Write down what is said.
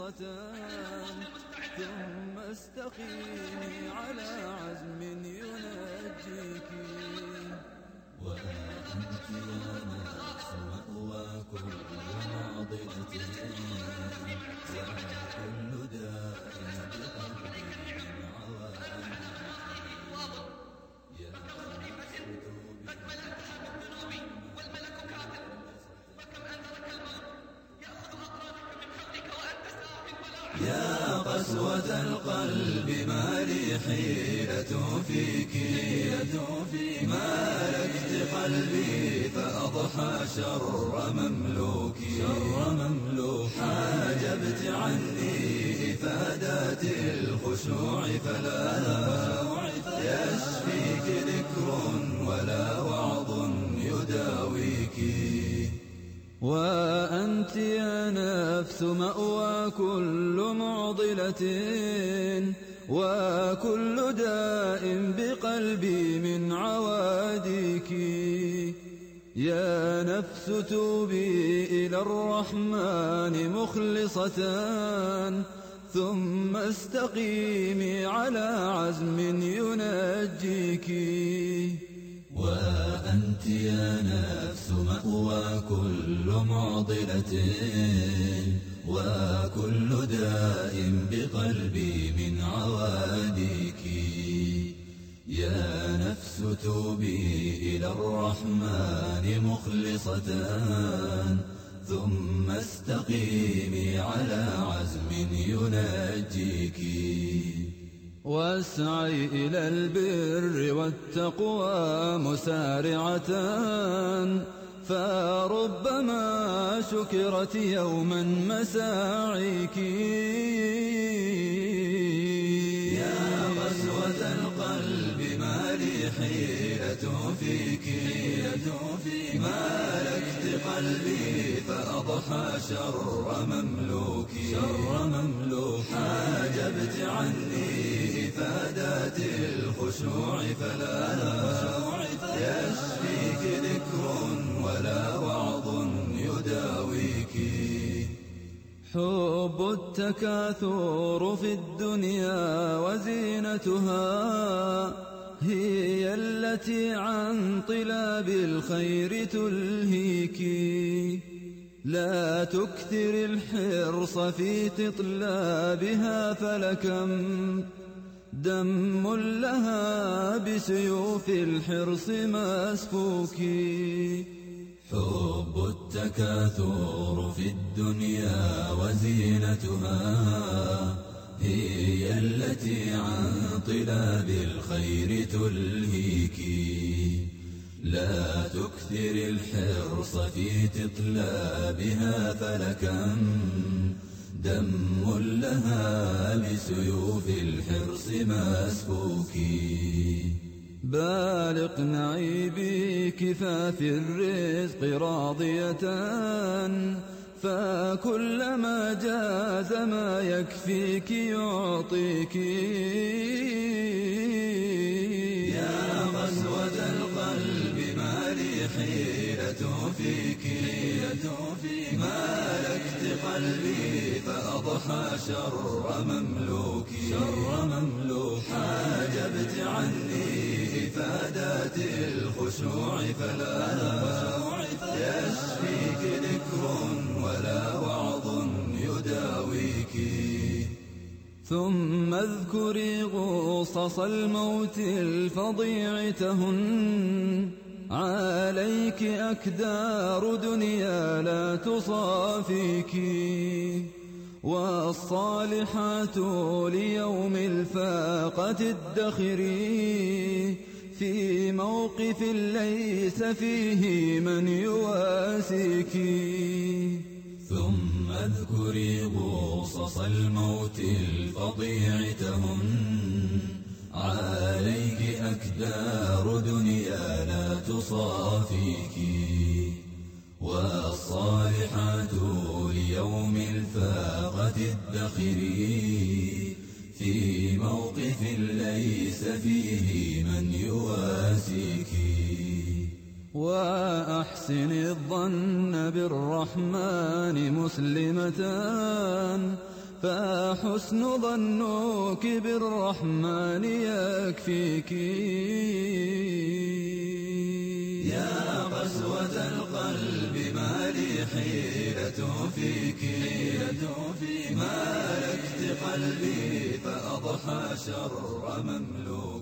مخلصة ثم استقيمي على عزم ينجيك. وأنت يا نفس مأوى كل معضلة وكل داء بقلبي من عوائدك. يا نفس توبي قد ملأتها بالذنوب والملك كاتب فكم أنذرك الموت يأخذ أطرافك من خلقك وأنت ساق ولا يا قسوة القلب ما لي حيلة فيك مالكت قلبي فأضحى شر مملوك حاجبت عني إفادات الخشوع فلا يشفيك ذكر ولا وعظ يداويك. وأنت يا نفس مأوى كل معضلة وكل داء بقلبي من عواديك. يا نفس توبي إلى الرحمن مخلصة ثم استقيمي على عزم ينجيك. وأنت يا نفس مأوى كل معضلة وكل داء بقلبي من عواديك. يا نفس توبي إلى الرحمن مخلصة ثم استقيمي على عزم ينجيك. واسعي إلى البر والتقوى مسارعة فربما شكرت يوما مساعيك. يا قسوة القلب ما لي حيلة فيك مالكت قلبي فأضحى شر مملوك حاجبت عني إفادات الخشوع فلا يشفيك ذكر ولا وعظ يداويك. حب التكاثر في الدنيا وزينتها هي التي عن طلاب الخير تلهيك. لا تكثر الحرص في تطلابها فلكم دم لها بسيوف الحرص مسفوك. حب التكاثر في الدنيا وزينتها هي التي عن طلاب الخير تلهيك. لا تكثر الحرص في تطلابها فلكم دم لها بسيوف الحرص مسفوك. بالغ نعي بكفاف الرزق راضية فكلما جاز ما يكفيك يعطيك. يا قسوة القلب ما لي حيلة فيك مالكت قلبي فأضحى شر مملوك حاجبت عني إفادات الخشوع فلا يشفيك ذكر ولا وعظ يداويك. ثم اذكري غصص الموت الفظيع تهن عليك أكدار دنيا لا تصافيك. والصالحات ليوم الفاقة الدخري في موقف ليس فيه من يواسيك. ثم اذكري غصص الموت الفظيع تهن عليك أكدار دنيا لا تصافيك. والصالحات ليوم الفاقة الدخري في موقف ليس فيه من يواسيك. وأحسن الظن بالرحمن مسلمة فحسن ظنك بالرحمن يكفيك. يا قسوة القلب ما لي حيلة فيك، مالكت قلبي فأضحى شر مملوك.